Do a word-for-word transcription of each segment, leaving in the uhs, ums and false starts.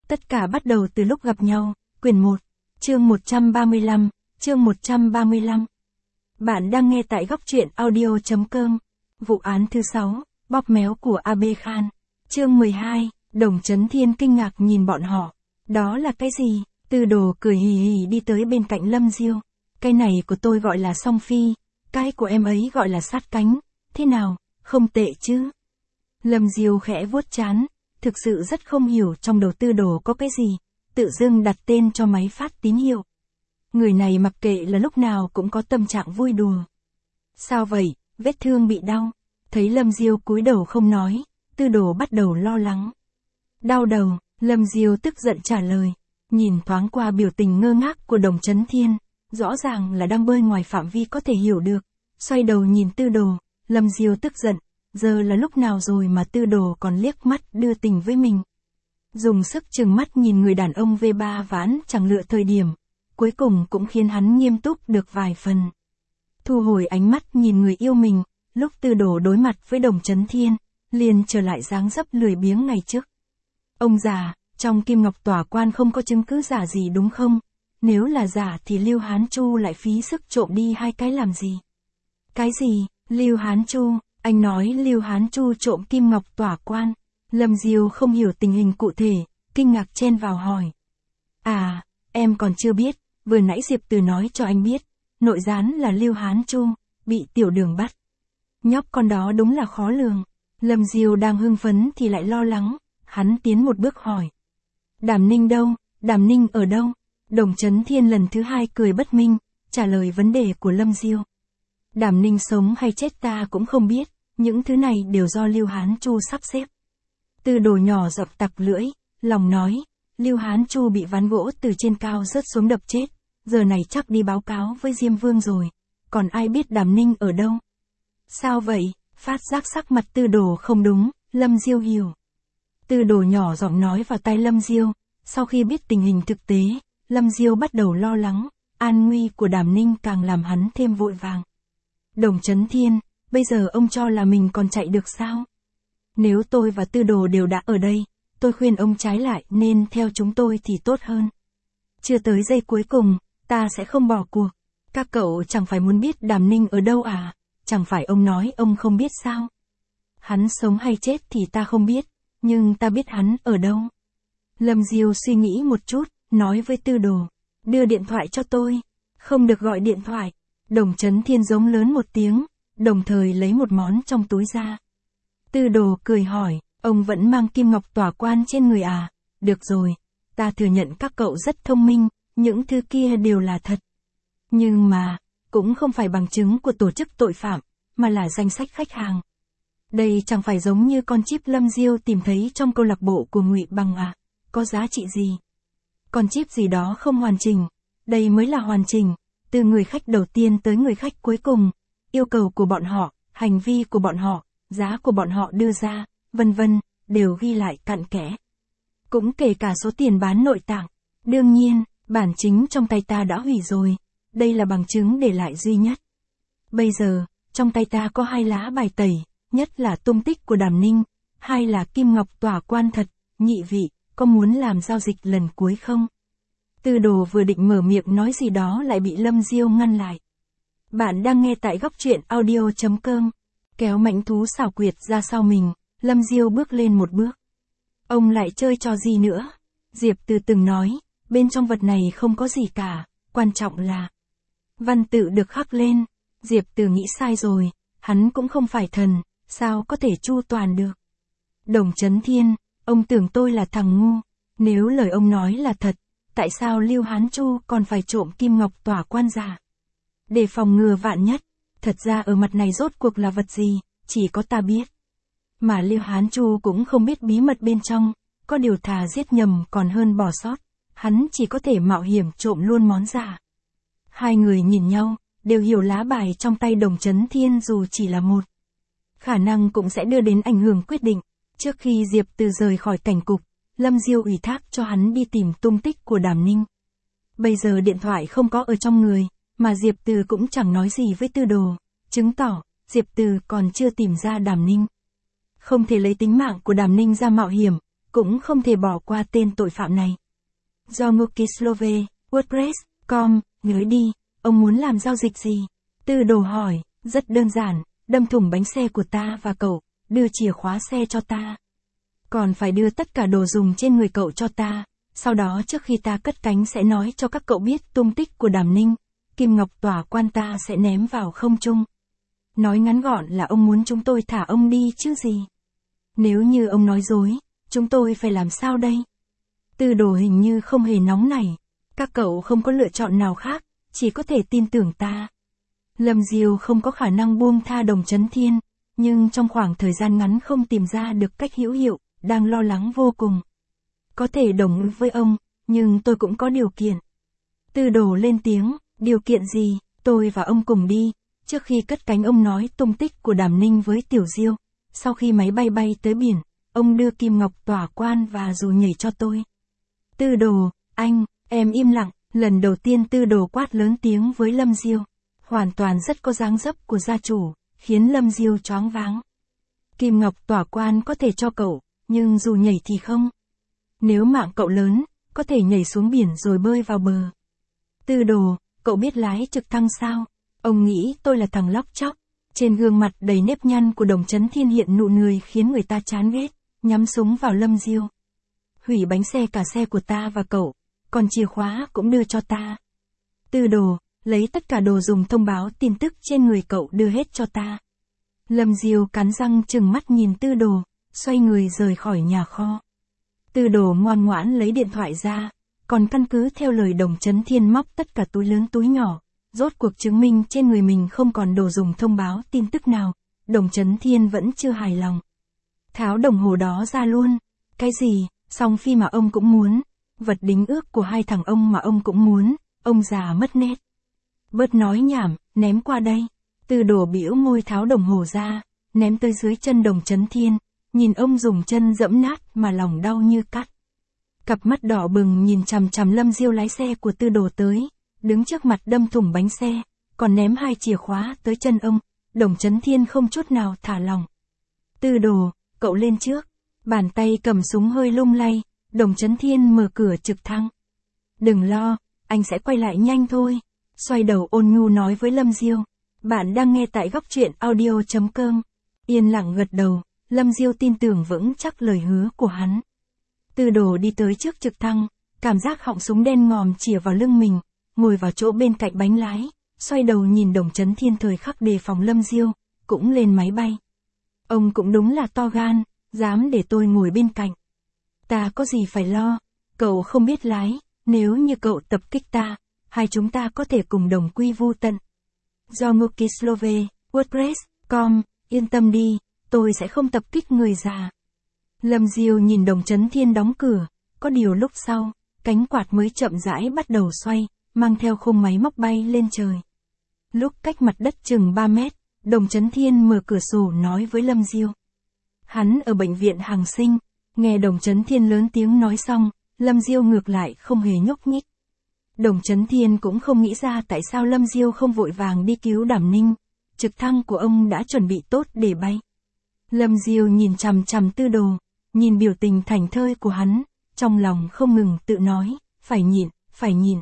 Tất cả bắt đầu từ lúc gặp nhau, quyển một, chương một trăm ba mươi lăm, chương một trăm ba mươi lăm. Bạn đang nghe tại góc truyện audio.com. Vụ án thứ sáu, bóp méo của a bê Khan. Chương mười hai, Đồng Chấn Thiên kinh ngạc nhìn bọn họ. Đó là cái gì? Tư Đồ cười hì hì đi tới bên cạnh Lâm Diêu. Cái này của tôi gọi là song phi, cái của em ấy gọi là sát cánh. Thế nào, không tệ chứ? Lâm Diêu khẽ vuốt trán, thực sự rất không hiểu trong đầu Tư Đồ có cái gì, tự dưng đặt tên cho máy phát tín hiệu. Người này mặc kệ là lúc nào cũng có tâm trạng vui đùa. Sao vậy, vết thương bị đau? Thấy Lâm Diêu cúi đầu không nói, Tư Đồ bắt đầu lo lắng. Đau đầu, Lâm Diêu tức giận trả lời, nhìn thoáng qua biểu tình ngơ ngác của Đồng Chấn Thiên, rõ ràng là đang bơi ngoài phạm vi có thể hiểu được. Xoay đầu nhìn Tư Đồ, Lâm Diêu tức giận, giờ là lúc nào rồi mà Tư Đồ còn liếc mắt đưa tình với mình. Dùng sức trừng mắt nhìn người đàn ông vê ba ván chẳng lựa thời điểm, cuối cùng cũng khiến hắn nghiêm túc được vài phần. Thu hồi ánh mắt nhìn người yêu mình, lúc Tư Đồ đối mặt với Đồng Chấn Thiên, liền trở lại dáng dấp lười biếng ngày trước. Ông già, trong Kim Ngọc Tỏa Quan không có chứng cứ giả gì đúng không? Nếu là giả thì Lưu Hán Chu lại phí sức trộm đi hai cái làm gì? Cái gì? Lưu Hán Chu? Anh nói Lưu Hán Chu trộm Kim Ngọc Tỏa Quan. Lâm Diêu không hiểu tình hình cụ thể, kinh ngạc chen vào hỏi. À, em còn chưa biết, vừa nãy Diệp Từ nói cho anh biết, nội gián là Lưu Hán Chu, bị Tiểu Đường bắt. Nhóc con đó đúng là khó lường. Lâm Diêu đang hưng phấn thì lại lo lắng, hắn tiến một bước hỏi. Đàm Ninh đâu? Đàm Ninh ở đâu? Đồng Chấn Thiên lần thứ hai cười bất minh, trả lời vấn đề của Lâm Diêu. Đàm Ninh sống hay chết ta cũng không biết, những thứ này đều do Lưu Hán Chu sắp xếp. Tư Đồ nhỏ giọng tặc lưỡi, lòng nói, Lưu Hán Chu bị ván gỗ từ trên cao rớt xuống đập chết, giờ này chắc đi báo cáo với Diêm Vương rồi, còn ai biết Đàm Ninh ở đâu? Sao vậy? Phát giác sắc mặt Tư Đồ không đúng, Lâm Diêu hiểu. Tư Đồ nhỏ giọng nói vào tai Lâm Diêu, sau khi biết tình hình thực tế, Lâm Diêu bắt đầu lo lắng, an nguy của Đàm Ninh càng làm hắn thêm vội vàng. Đồng Chấn Thiên, bây giờ ông cho là mình còn chạy được sao? Nếu tôi và Tư Đồ đều đã ở đây, tôi khuyên ông trái lại nên theo chúng tôi thì tốt hơn. Chưa tới giây cuối cùng, ta sẽ không bỏ cuộc. Các cậu chẳng phải muốn biết Đàm Ninh ở đâu à? Chẳng phải ông nói ông không biết sao? Hắn sống hay chết thì ta không biết, nhưng ta biết hắn ở đâu. Lâm Diêu suy nghĩ một chút, nói với Tư Đồ, đưa điện thoại cho tôi. Không được gọi điện thoại. Đồng Chấn Thiên giống lớn một tiếng, đồng thời lấy một món trong túi ra. Tư Đồ cười hỏi, ông vẫn mang Kim Ngọc Tỏa Quan trên người à? Được rồi, ta thừa nhận các cậu rất thông minh, những thứ kia đều là thật. Nhưng mà, cũng không phải bằng chứng của tổ chức tội phạm, mà là danh sách khách hàng. Đây chẳng phải giống như con chip Lâm Diêu tìm thấy trong câu lạc bộ của Ngụy Bằng à? Có giá trị gì? Con chip gì đó không hoàn chỉnh, đây mới là hoàn chỉnh, từ người khách đầu tiên tới người khách cuối cùng, yêu cầu của bọn họ, hành vi của bọn họ, giá của bọn họ đưa ra, vân vân, đều ghi lại cặn kẽ. Cũng kể cả số tiền bán nội tạng. Đương nhiên, bản chính trong tay ta đã hủy rồi, đây là bằng chứng để lại duy nhất. Bây giờ, trong tay ta có hai lá bài tẩy, nhất là tung tích của Đàm Ninh, hai là Kim Ngọc Tỏa Quan thật, nhị vị, có muốn làm giao dịch lần cuối không? Tư Đồ vừa định mở miệng nói gì đó lại bị Lâm Diêu ngăn lại. Bạn đang nghe tại góc truyện audio.com. Kéo mãnh thú xảo quyệt ra sau mình, Lâm Diêu bước lên một bước. Ông lại chơi trò gì nữa? Diệp Từ từng nói, bên trong vật này không có gì cả, quan trọng là văn tự được khắc lên. Diệp Từ nghĩ sai rồi, hắn cũng không phải thần, sao có thể chu toàn được. Đồng Chấn Thiên, ông tưởng tôi là thằng ngu, nếu lời ông nói là thật, tại sao Lưu Hán Chu còn phải trộm Kim Ngọc Tỏa Quan giả? Để phòng ngừa vạn nhất, thật ra ở mặt này rốt cuộc là vật gì, chỉ có ta biết. Mà Lưu Hán Chu cũng không biết bí mật bên trong, có điều thà giết nhầm còn hơn bỏ sót, hắn chỉ có thể mạo hiểm trộm luôn món giả. Hai người nhìn nhau, đều hiểu lá bài trong tay Đồng Chấn Thiên dù chỉ là một. Khả năng cũng sẽ đưa đến ảnh hưởng quyết định. Trước khi Diệp Từ rời khỏi cảnh cục, Lâm Diêu ủy thác cho hắn đi tìm tung tích của Đàm Ninh. Bây giờ điện thoại không có ở trong người, mà Diệp Từ cũng chẳng nói gì với Tư Đồ, chứng tỏ Diệp Từ còn chưa tìm ra Đàm Ninh. Không thể lấy tính mạng của Đàm Ninh ra mạo hiểm, cũng không thể bỏ qua tên tội phạm này. Do Mukislove, WordPress, com, gửi đi, ông muốn làm giao dịch gì? Tư đồ hỏi, rất đơn giản, đâm thủng bánh xe của ta và cậu, đưa chìa khóa xe cho ta. Còn phải đưa tất cả đồ dùng trên người cậu cho ta, sau đó trước khi ta cất cánh sẽ nói cho các cậu biết tung tích của Đàm Ninh, kim ngọc tỏa quan ta sẽ ném vào không trung. Nói ngắn gọn là ông muốn chúng tôi thả ông đi chứ gì. Nếu như ông nói dối, chúng tôi phải làm sao đây? Tư đồ hình như không hề nóng nảy, các cậu không có lựa chọn nào khác, chỉ có thể tin tưởng ta. Lâm Diêu không có khả năng buông tha Đồng Chấn Thiên, nhưng trong khoảng thời gian ngắn không tìm ra được cách hữu hiệu, đang lo lắng vô cùng. Có thể đồng ý với ông, nhưng tôi cũng có điều kiện. Tư đồ lên tiếng, điều kiện gì? Tôi và ông cùng đi, trước khi cất cánh ông nói tung tích của Đàm Ninh với Tiểu Diêu, sau khi máy bay bay tới biển, ông đưa kim ngọc tỏa quan và dù nhảy cho tôi. Tư đồ, anh, em im lặng, lần đầu tiên tư đồ quát lớn tiếng với Lâm Diêu, hoàn toàn rất có dáng dấp của gia chủ, khiến Lâm Diêu choáng váng. Kim ngọc tỏa quan có thể cho cậu, nhưng dù nhảy thì không. Nếu mạng cậu lớn, có thể nhảy xuống biển rồi bơi vào bờ. Tư đồ, cậu biết lái trực thăng sao? Ông nghĩ tôi là thằng lóc chóc. Trên gương mặt đầy nếp nhăn của Đồng Chấn Thiên hiện nụ cười khiến người ta chán ghét, nhắm súng vào Lâm Diêu. Hủy bánh xe cả xe của ta và cậu, còn chìa khóa cũng đưa cho ta. Tư đồ, lấy tất cả đồ dùng thông báo tin tức trên người cậu đưa hết cho ta. Lâm Diêu cắn răng trừng mắt nhìn tư đồ, xoay người rời khỏi nhà kho. Tư đồ ngoan ngoãn lấy điện thoại ra, còn căn cứ theo lời Đồng Chấn Thiên móc tất cả túi lớn túi nhỏ, rốt cuộc chứng minh trên người mình không còn đồ dùng thông báo tin tức nào, Đồng Chấn Thiên vẫn chưa hài lòng. Tháo đồng hồ đó ra luôn, cái gì, song phi mà ông cũng muốn, vật đính ước của hai thằng ông mà ông cũng muốn, ông già mất nét. Bớt nói nhảm, ném qua đây. Tư đồ bĩu môi tháo đồng hồ ra, ném tới dưới chân Đồng Chấn Thiên, nhìn ông dùng chân dẫm nát mà lòng đau như cắt. Cặp mắt đỏ bừng nhìn chằm chằm Lâm Diêu lái xe của tư đồ tới, đứng trước mặt đâm thủng bánh xe, còn ném hai chìa khóa tới chân ông, Đồng Chấn Thiên không chút nào thả lòng. Tư đồ, cậu lên trước, bàn tay cầm súng hơi lung lay, Đồng Chấn Thiên mở cửa trực thăng. Đừng lo, anh sẽ quay lại nhanh thôi, xoay đầu ôn nhu nói với Lâm Diêu. Bạn đang nghe tại góc truyện audio chấm com. Yên lặng gật đầu, Lâm Diêu tin tưởng vững chắc lời hứa của hắn. Tư đồ đi tới trước trực thăng, cảm giác họng súng đen ngòm chĩa vào lưng mình, ngồi vào chỗ bên cạnh bánh lái, xoay đầu nhìn Đồng Chấn Thiên thời khắc đề phòng Lâm Diêu, cũng lên máy bay. Ông cũng đúng là to gan, dám để tôi ngồi bên cạnh. Ta có gì phải lo, cậu không biết lái, nếu như cậu tập kích ta, hai chúng ta có thể cùng đồng quy vu tận. Do Mukislove, WordPress, com, yên tâm đi, tôi sẽ không tập kích người già. Lâm Diêu nhìn Đồng Chấn Thiên đóng cửa, có điều lúc sau, cánh quạt mới chậm rãi bắt đầu xoay, mang theo khung máy móc bay lên trời. Lúc cách mặt đất chừng ba mét, Đồng Chấn Thiên mở cửa sổ nói với Lâm Diêu. Hắn ở bệnh viện Hàng Sinh, nghe Đồng Chấn Thiên lớn tiếng nói xong, Lâm Diêu ngược lại không hề nhúc nhích. Đồng Chấn Thiên cũng không nghĩ ra tại sao Lâm Diêu không vội vàng đi cứu Đàm Ninh, trực thăng của ông đã chuẩn bị tốt để bay. Lâm Diêu nhìn chằm chằm tư đồ, nhìn biểu tình thảnh thơi của hắn, trong lòng không ngừng tự nói, phải nhịn, phải nhịn.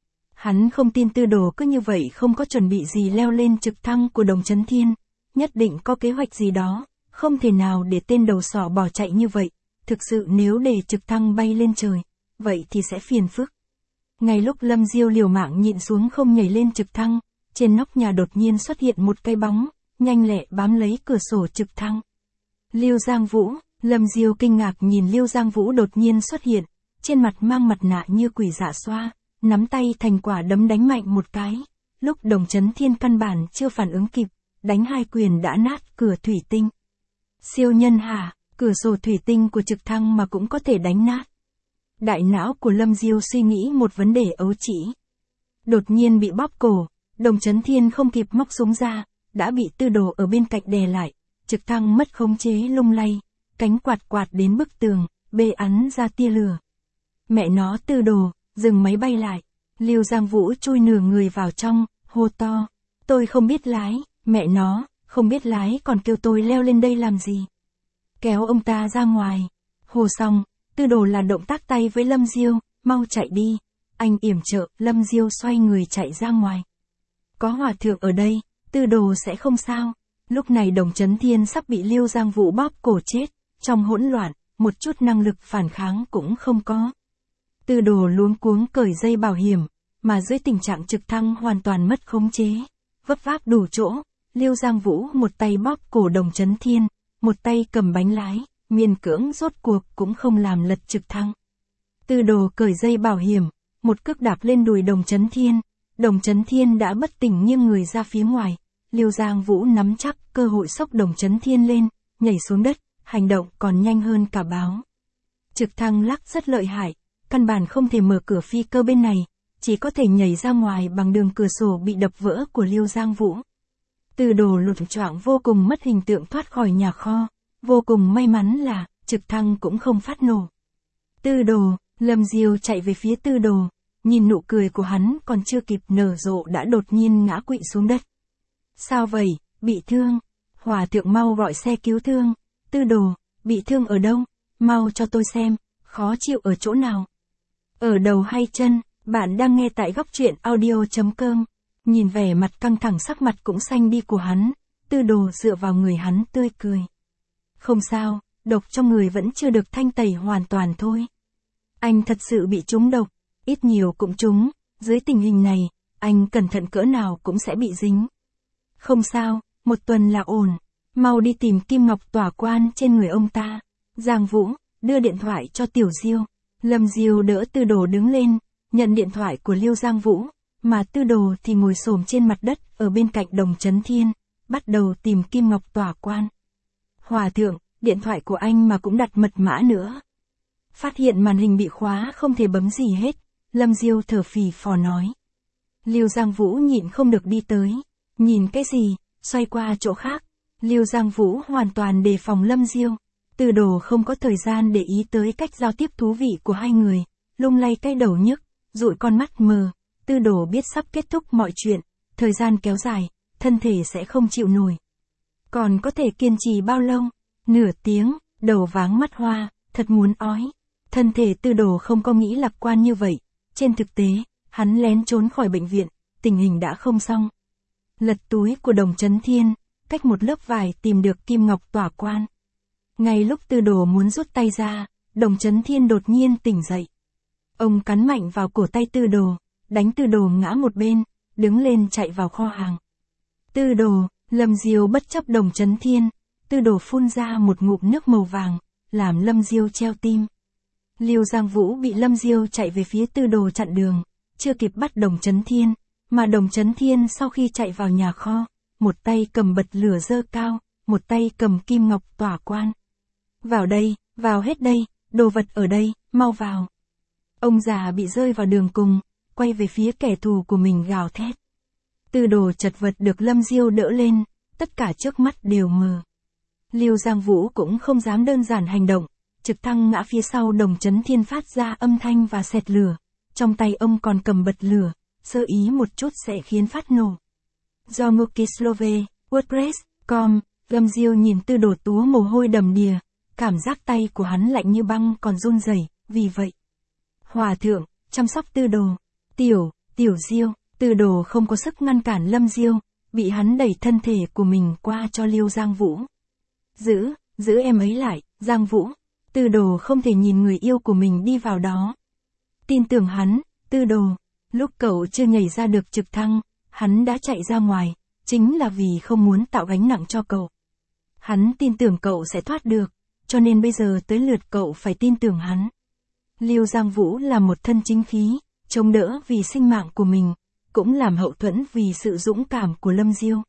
Hắn không tin tư đồ cứ như vậy không có chuẩn bị gì leo lên trực thăng của Đồng Chấn Thiên, nhất định có kế hoạch gì đó, không thể nào để tên đầu sỏ bỏ chạy như vậy, thực sự nếu để trực thăng bay lên trời, vậy thì sẽ phiền phức. Ngay lúc Lâm Diêu liều mạng nhịn xuống không nhảy lên trực thăng, trên nóc nhà đột nhiên xuất hiện một cái bóng, nhanh lẹ bám lấy cửa sổ trực thăng. Liêu Giang Vũ, Lâm Diêu kinh ngạc nhìn Liêu Giang Vũ đột nhiên xuất hiện, trên mặt mang mặt nạ như quỷ dạ xoa, nắm tay thành quả đấm đánh mạnh một cái, lúc Đồng Chấn Thiên căn bản chưa phản ứng kịp, đánh hai quyền đã nát cửa thủy tinh. Siêu nhân hả, cửa sổ thủy tinh của trực thăng mà cũng có thể đánh nát. Đại não của Lâm Diêu suy nghĩ một vấn đề ấu trĩ. Đột nhiên bị bóp cổ, Đồng Chấn Thiên không kịp móc súng ra, đã bị tư đồ ở bên cạnh đè lại, trực thăng mất khống chế lung lay, cánh quạt quạt đến bức tường, bê ắn ra tia lửa. Mẹ nó tư đồ, dừng máy bay lại, Liêu Giang Vũ chui nửa người vào trong, hô to, tôi không biết lái, mẹ nó, không biết lái còn kêu tôi leo lên đây làm gì. Kéo ông ta ra ngoài, hô xong, Tư Đồ là động tác tay với Lâm Diêu, mau chạy đi. Anh yểm trợ, Lâm Diêu xoay người chạy ra ngoài. Có hòa thượng ở đây, Tư Đồ sẽ không sao. Lúc này Đồng Chấn Thiên sắp bị Liêu Giang Vũ bóp cổ chết, trong hỗn loạn, một chút năng lực phản kháng cũng không có. Tư Đồ luống cuống cởi dây bảo hiểm, mà dưới tình trạng trực thăng hoàn toàn mất khống chế, vấp váp đủ chỗ, Liêu Giang Vũ một tay bóp cổ Đồng Chấn Thiên, một tay cầm bánh lái, miền cưỡng rốt cuộc cũng không làm lật trực thăng. Tư Đồ cởi dây bảo hiểm, một cước đạp lên đùi Đồng Chấn Thiên, Đồng Chấn Thiên đã bất tỉnh nghiêng người ra phía ngoài, Liêu Giang Vũ nắm chắc cơ hội xốc Đồng Chấn Thiên lên, nhảy xuống đất, hành động còn nhanh hơn cả báo. Trực thăng lắc rất lợi hại, căn bản không thể mở cửa phi cơ bên này, chỉ có thể nhảy ra ngoài bằng đường cửa sổ bị đập vỡ của Liêu Giang Vũ. Tư Đồ lụt choạng vô cùng mất hình tượng thoát khỏi nhà kho, vô cùng may mắn là, trực thăng cũng không phát nổ. Tư Đồ, Lâm Diêu chạy về phía Tư Đồ, nhìn nụ cười của hắn còn chưa kịp nở rộ đã đột nhiên ngã quỵ xuống đất. Sao vậy, bị thương? Hòa thượng mau gọi xe cứu thương. Tư Đồ, bị thương ở đâu? Mau cho tôi xem, khó chịu ở chỗ nào? Ở đầu hay chân? Bạn đang nghe tại góc truyện audio chấm com. Nhìn vẻ mặt căng thẳng sắc mặt cũng xanh đi của hắn, Tư Đồ dựa vào người hắn tươi cười. Không sao, độc trong người vẫn chưa được thanh tẩy hoàn toàn thôi. Anh thật sự bị trúng độc, ít nhiều cũng trúng, dưới tình hình này, anh cẩn thận cỡ nào cũng sẽ bị dính. Không sao, một tuần là ổn, mau đi tìm kim ngọc tỏa quan trên người ông ta. Giang Vũ, đưa điện thoại cho Tiểu Diêu. Lâm Diêu đỡ Tư Đồ đứng lên, nhận điện thoại của Liêu Giang Vũ, mà Tư Đồ thì ngồi xổm trên mặt đất ở bên cạnh Đồng Chấn Thiên, bắt đầu tìm kim ngọc tỏa quan. Hòa thượng, điện thoại của anh mà cũng đặt mật mã nữa. Phát hiện màn hình bị khóa không thể bấm gì hết, Lâm Diêu thở phì phò nói. Liêu Giang Vũ nhịn không được đi tới, nhìn cái gì, xoay qua chỗ khác. Liêu Giang Vũ hoàn toàn đề phòng Lâm Diêu. Tư Đồ không có thời gian để ý tới cách giao tiếp thú vị của hai người, lung lay cái đầu nhức, dụi con mắt mờ. Tư Đồ biết sắp kết thúc mọi chuyện, thời gian kéo dài, thân thể sẽ không chịu nổi. Còn có thể kiên trì bao lâu? Nửa tiếng, đầu váng mắt hoa, thật muốn ói. Thân thể Tư Đồ không có nghĩ lạc quan như vậy. Trên thực tế, hắn lén trốn khỏi bệnh viện, tình hình đã không xong. Lật túi của Đồng Chấn Thiên, cách một lớp vải tìm được kim ngọc tỏa quan. Ngay lúc Tư Đồ muốn rút tay ra, Đồng Chấn Thiên đột nhiên tỉnh dậy. Ông cắn mạnh vào cổ tay Tư Đồ, đánh Tư Đồ ngã một bên, đứng lên chạy vào kho hàng. Tư Đồ, Lâm Diêu bất chấp Đồng Chấn Thiên, Tư Đồ phun ra một ngụm nước màu vàng, làm Lâm Diêu treo tim. Liêu Giang Vũ bị Lâm Diêu chạy về phía Tư Đồ chặn đường, chưa kịp bắt Đồng Chấn Thiên, mà Đồng Chấn Thiên sau khi chạy vào nhà kho, một tay cầm bật lửa dơ cao, một tay cầm kim ngọc tỏa quan. Vào đây, vào hết đây, đồ vật ở đây, mau vào. Ông già bị rơi vào đường cùng, quay về phía kẻ thù của mình gào thét. Tư Đồ chật vật được Lâm Diêu đỡ lên, tất cả trước mắt đều mờ. Liêu Giang Vũ cũng không dám đơn giản hành động, trực thăng ngã phía sau Đồng Chấn Thiên phát ra âm thanh và xẹt lửa, trong tay ông còn cầm bật lửa, sơ ý một chút sẽ khiến phát nổ. Do Mukislove, WordPress, com, Lâm Diêu nhìn Tư Đồ túa mồ hôi đầm đìa, cảm giác tay của hắn lạnh như băng còn run rẩy, vì vậy. Hòa thượng, chăm sóc Tư Đồ. Tiểu, Tiểu Diêu, Tư Đồ không có sức ngăn cản Lâm Diêu, bị hắn đẩy thân thể của mình qua cho Liêu Giang Vũ. Giữ, giữ em ấy lại, Giang Vũ. Tư Đồ không thể nhìn người yêu của mình đi vào đó. Tin tưởng hắn, Tư Đồ. Lúc cậu chưa nhảy ra được trực thăng, hắn đã chạy ra ngoài, chính là vì không muốn tạo gánh nặng cho cậu. Hắn tin tưởng cậu sẽ thoát được, cho nên bây giờ tới lượt cậu phải tin tưởng hắn. Liêu Giang Vũ là một thân chính khí, chống đỡ vì sinh mạng của mình, cũng làm hậu thuẫn vì sự dũng cảm của Lâm Diêu.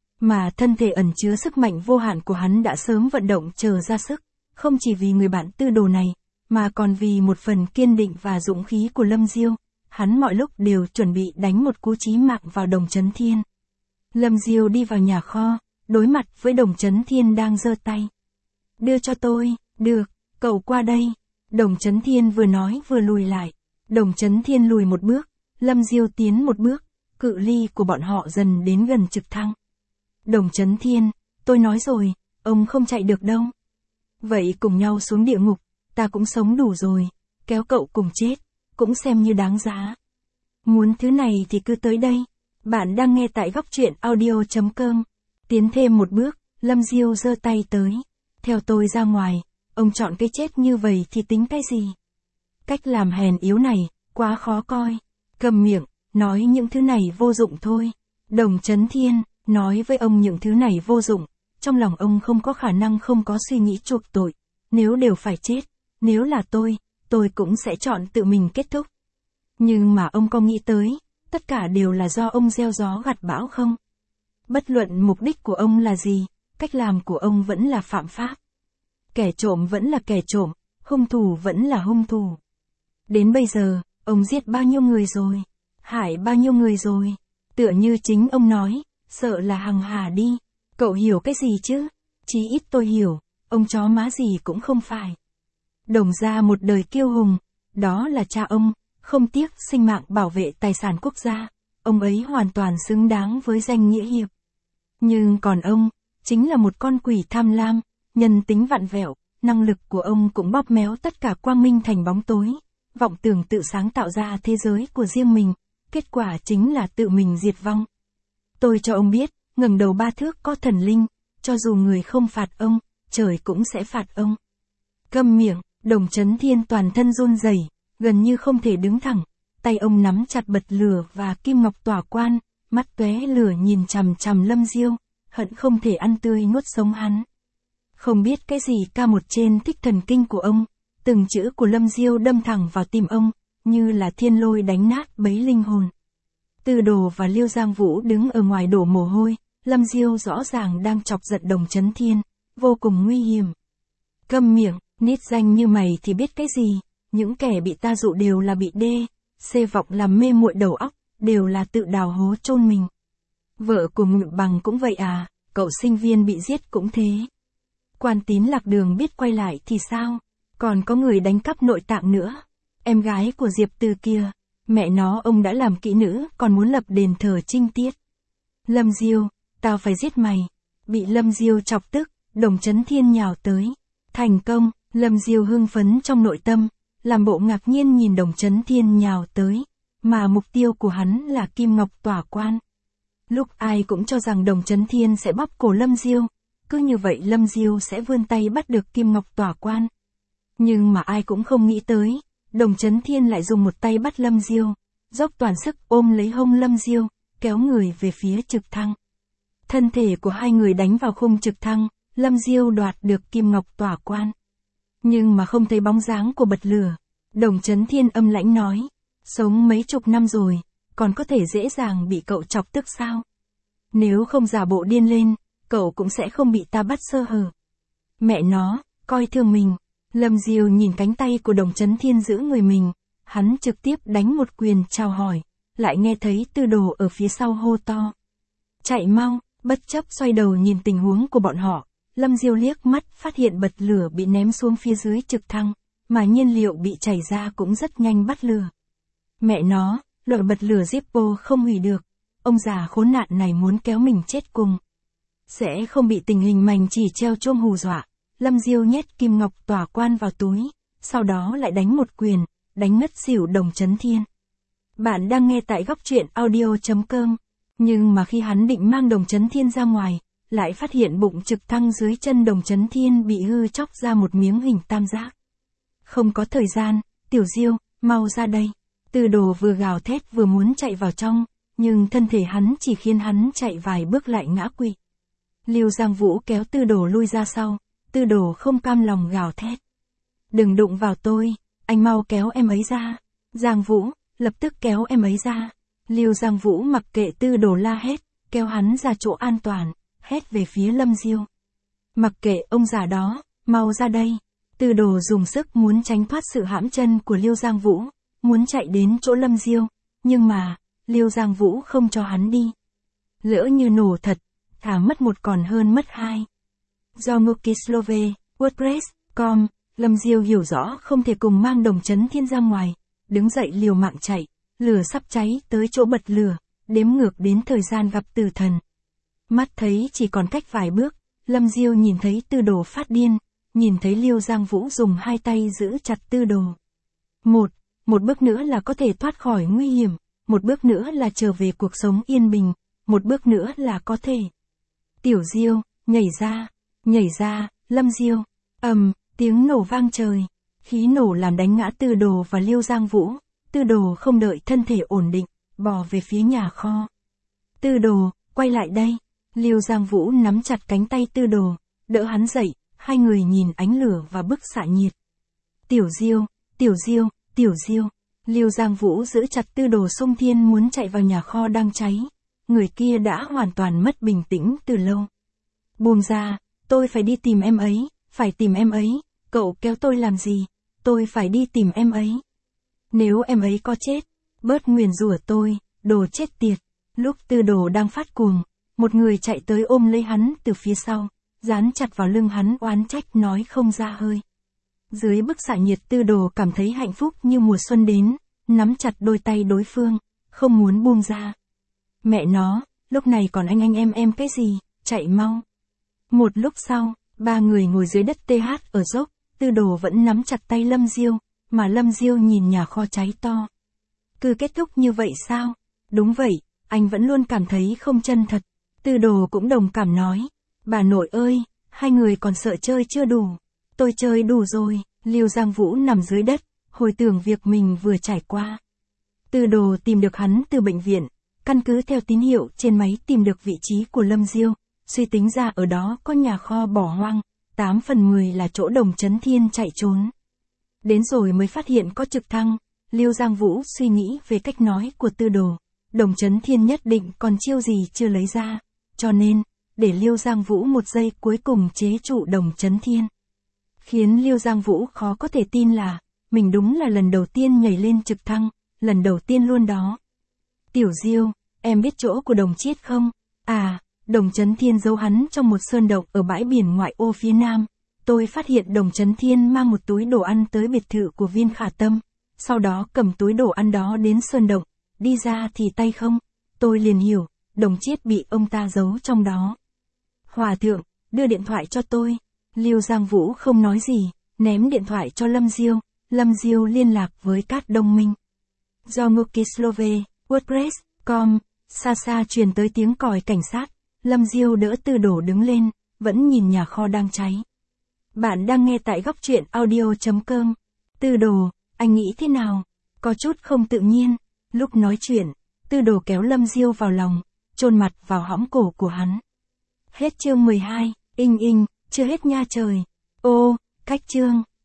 Mà thân thể ẩn chứa sức mạnh vô hạn của hắn đã sớm vận động chờ ra sức, không chỉ vì người bạn Tư Đồ này, mà còn vì một phần kiên định và dũng khí của Lâm Diêu. Hắn mọi lúc đều chuẩn bị đánh một cú chí mạng vào Đồng Chấn Thiên. Lâm Diêu đi vào nhà kho, đối mặt với Đồng Chấn Thiên đang giơ tay. Đưa cho tôi, được, cậu qua đây. Đồng Chấn Thiên vừa nói vừa lùi lại. Đồng Chấn Thiên lùi một bước, Lâm Diêu tiến một bước, cự ly của bọn họ dần đến gần trực thăng. Đồng Chấn Thiên, tôi nói rồi, ông không chạy được đâu. Vậy cùng nhau xuống địa ngục, ta cũng sống đủ rồi, kéo cậu cùng chết, cũng xem như đáng giá. Muốn thứ này thì cứ tới đây. Bạn đang nghe tại góc truyện audio.com. Tiến thêm một bước, Lâm Diêu giơ tay tới. Theo tôi ra ngoài, ông chọn cái chết như vậy thì tính cái gì? Cách làm hèn yếu này, quá khó coi. Cầm miệng, nói những thứ này vô dụng thôi. Đồng Chấn Thiên, nói với ông những thứ này vô dụng. Trong lòng ông không có khả năng không có suy nghĩ chuộc tội. Nếu đều phải chết, nếu là tôi, tôi cũng sẽ chọn tự mình kết thúc. Nhưng mà ông có nghĩ tới, tất cả đều là do ông gieo gió gặt bão không? Bất luận mục đích của ông là gì, cách làm của ông vẫn là phạm pháp. Kẻ trộm vẫn là kẻ trộm, hung thủ vẫn là hung thủ. Đến bây giờ, ông giết bao nhiêu người rồi? Hại bao nhiêu người rồi? Tựa như chính ông nói, sợ là hằng hà đi. Cậu hiểu cái gì chứ? Chí ít tôi hiểu, ông chó má gì cũng không phải. Đồng gia một đời kiêu hùng, đó là cha ông, không tiếc sinh mạng bảo vệ tài sản quốc gia, ông ấy hoàn toàn xứng đáng với danh nghĩa hiệp. Nhưng còn ông, chính là một con quỷ tham lam, nhân tính vặn vẹo, năng lực của ông cũng bóp méo tất cả quang minh thành bóng tối, vọng tưởng tự sáng tạo ra thế giới của riêng mình, kết quả chính là tự mình diệt vong. Tôi cho ông biết, ngẩng đầu ba thước có thần linh, cho dù người không phạt ông, trời cũng sẽ phạt ông. Câm miệng, Đồng Chấn Thiên toàn thân run rẩy, gần như không thể đứng thẳng, tay ông nắm chặt bật lửa và kim ngọc tỏa quan, mắt tóe lửa nhìn chằm chằm Lâm Diêu, hận không thể ăn tươi nuốt sống hắn. Không biết cái gì ca một trên thích thần kinh của ông, từng chữ của Lâm Diêu đâm thẳng vào tim ông, như là thiên lôi đánh nát bấy linh hồn. Tư Đồ và Liêu Giang Vũ đứng ở ngoài đổ mồ hôi, Lâm Diêu rõ ràng đang chọc giận Đồng Chấn Thiên, vô cùng nguy hiểm. Câm miệng, nít danh như mày thì biết cái gì, những kẻ bị ta dụ đều là bị đê, xê vọng làm mê muội đầu óc, đều là tự đào hố chôn mình. Vợ của Ngụy Bằng cũng vậy à, cậu sinh viên bị giết cũng thế. Quan Tín lạc đường biết quay lại thì sao, còn có người đánh cắp nội tạng nữa. Em gái của Diệp Từ kia, mẹ nó ông đã làm kỹ nữ còn muốn lập đền thờ trinh tiết. Lâm Diêu, tao phải giết mày. Bị Lâm Diêu chọc tức, Đồng Chấn Thiên nhào tới. Thành công, Lâm Diêu hưng phấn trong nội tâm, làm bộ ngạc nhiên nhìn Đồng Chấn Thiên nhào tới, mà mục tiêu của hắn là kim ngọc tỏa quan. Lúc ai cũng cho rằng Đồng Chấn Thiên sẽ bóp cổ Lâm Diêu, cứ như vậy Lâm Diêu sẽ vươn tay bắt được kim ngọc tỏa quan. Nhưng mà ai cũng không nghĩ tới, Đồng Chấn Thiên lại dùng một tay bắt Lâm Diêu, dốc toàn sức ôm lấy hông Lâm Diêu, kéo người về phía trực thăng. Thân thể của hai người đánh vào khung trực thăng, Lâm Diêu đoạt được kim ngọc tỏa quan. Nhưng mà không thấy bóng dáng của bật lửa. Đồng Chấn Thiên âm lãnh nói, sống mấy chục năm rồi, còn có thể dễ dàng bị cậu chọc tức sao? Nếu không giả bộ điên lên, cậu cũng sẽ không bị ta bắt sơ hở. Mẹ nó, coi thường mình. Lâm Diêu nhìn cánh tay của Đồng Chấn Thiên giữ người mình, hắn trực tiếp đánh một quyền chào hỏi, lại nghe thấy Tư Đồ ở phía sau hô to. Chạy mau, bất chấp xoay đầu nhìn tình huống của bọn họ, Lâm Diêu liếc mắt phát hiện bật lửa bị ném xuống phía dưới trực thăng, mà nhiên liệu bị chảy ra cũng rất nhanh bắt lửa. Mẹ nó, loại bật lửa Zippo không hủy được, ông già khốn nạn này muốn kéo mình chết cùng. Sẽ không bị tình hình mành chỉ treo chuông hù dọa. Lâm Diêu nhét kim ngọc tỏa quan vào túi, sau đó lại đánh một quyền, đánh ngất xỉu Đồng Chấn Thiên. Bạn đang nghe tại góc truyện audio.com, nhưng mà khi hắn định mang Đồng Chấn Thiên ra ngoài, lại phát hiện bụng trực thăng dưới chân Đồng Chấn Thiên bị hư chóc ra một miếng hình tam giác. Không có thời gian, Tiểu Diêu, mau ra đây. Tư Đồ vừa gào thét vừa muốn chạy vào trong, nhưng thân thể hắn chỉ khiến hắn chạy vài bước lại ngã quỵ. Liêu Giang Vũ kéo Tư Đồ lui ra sau. Tư Đồ không cam lòng gào thét. Đừng đụng vào tôi, anh mau kéo em ấy ra. Giang Vũ, lập tức kéo em ấy ra. Liêu Giang Vũ mặc kệ Tư Đồ la hét, kéo hắn ra chỗ an toàn, hét về phía Lâm Diêu. Mặc kệ ông già đó, mau ra đây. Tư Đồ dùng sức muốn tránh thoát sự hãm chân của Liêu Giang Vũ, muốn chạy đến chỗ Lâm Diêu, nhưng mà, Liêu Giang Vũ không cho hắn đi. Lỡ như nổ thật, thà mất một còn hơn mất hai. Do Mukislove, WordPress, com, Lâm Diêu hiểu rõ không thể cùng mang Đồng Chấn Thiên ra ngoài, đứng dậy liều mạng chạy, lửa sắp cháy tới chỗ bật lửa, đếm ngược đến thời gian gặp tử thần. Mắt thấy chỉ còn cách vài bước, Lâm Diêu nhìn thấy Tư Đồ phát điên, nhìn thấy Liêu Giang Vũ dùng hai tay giữ chặt Tư Đồ. Một, một bước nữa là có thể thoát khỏi nguy hiểm, một bước nữa là trở về cuộc sống yên bình, một bước nữa là có thể. Tiểu Diêu, nhảy ra, nhảy ra, Lâm Diêu, ầm, tiếng nổ vang trời. Khí nổ làm đánh ngã Tư Đồ và Liêu Giang Vũ, Tư Đồ không đợi thân thể ổn định, bò về phía nhà kho. Tư Đồ, quay lại đây. Liêu Giang Vũ nắm chặt cánh tay Tư Đồ, đỡ hắn dậy, hai người nhìn ánh lửa và bức xạ nhiệt. Tiểu Diêu, Tiểu Diêu, Tiểu Diêu. Liêu Giang Vũ giữ chặt Tư Đồ xông thiên muốn chạy vào nhà kho đang cháy. Người kia đã hoàn toàn mất bình tĩnh từ lâu. Buông ra, tôi phải đi tìm em ấy, phải tìm em ấy, cậu kéo tôi làm gì, tôi phải đi tìm em ấy. Nếu em ấy có chết, bớt nguyền rủa tôi, đồ chết tiệt. Lúc Tư Đồ đang phát cuồng, một người chạy tới ôm lấy hắn từ phía sau, dán chặt vào lưng hắn oán trách nói không ra hơi. Dưới bức xạ nhiệt Tư Đồ cảm thấy hạnh phúc như mùa xuân đến, nắm chặt đôi tay đối phương, không muốn buông ra. Mẹ nó, lúc này còn anh anh em em cái gì, chạy mau. Một lúc sau, ba người ngồi dưới đất tê hát ở dốc, Tư Đồ vẫn nắm chặt tay Lâm Diêu, mà Lâm Diêu nhìn nhà kho cháy to. Cứ kết thúc như vậy sao? Đúng vậy, anh vẫn luôn cảm thấy không chân thật. Tư Đồ cũng đồng cảm nói. Bà nội ơi, hai người còn sợ chơi chưa đủ. Tôi chơi đủ rồi. Liêu Giang Vũ nằm dưới đất, hồi tưởng việc mình vừa trải qua. Tư Đồ tìm được hắn từ bệnh viện, căn cứ theo tín hiệu trên máy tìm được vị trí của Lâm Diêu, suy tính ra ở đó có nhà kho bỏ hoang, tám phần mười là chỗ Đồng Chấn Thiên chạy trốn. Đến rồi mới phát hiện có trực thăng, Liêu Giang Vũ suy nghĩ về cách nói của Tư Đồ, Đồng Chấn Thiên nhất định còn chiêu gì chưa lấy ra, cho nên, để Liêu Giang Vũ một giây cuối cùng chế trụ Đồng Chấn Thiên. Khiến Liêu Giang Vũ khó có thể tin là, mình đúng là lần đầu tiên nhảy lên trực thăng, lần đầu tiên luôn đó. Tiểu Diêu, em biết chỗ của Đồng Chiết không? À, Đồng Chấn Thiên giấu hắn trong một sơn động ở bãi biển ngoại ô phía nam. Tôi phát hiện Đồng Chấn Thiên mang một túi đồ ăn tới biệt thự của Viên Khả Tâm, sau đó cầm túi đồ ăn đó đến sơn động, đi ra thì tay không. Tôi liền hiểu, Đồng Chiết bị ông ta giấu trong đó. Hòa thượng, đưa điện thoại cho tôi. Liêu Giang Vũ không nói gì, ném điện thoại cho Lâm Diêu. Lâm Diêu liên lạc với các đồng minh. Do Mukislove, WordPress, com, xa xa truyền tới tiếng còi cảnh sát. Lâm Diêu đỡ Tư Đồ đứng lên, vẫn nhìn nhà kho đang cháy. Bạn đang nghe tại góc truyện audio chấm com. Tư Đồ, anh nghĩ thế nào? Có chút không tự nhiên. Lúc nói chuyện, Tư Đồ kéo Lâm Diêu vào lòng, chôn mặt vào hõm cổ của hắn. Hết chương mười hai, inh inh, chưa hết nha trời. Ô, cách chương.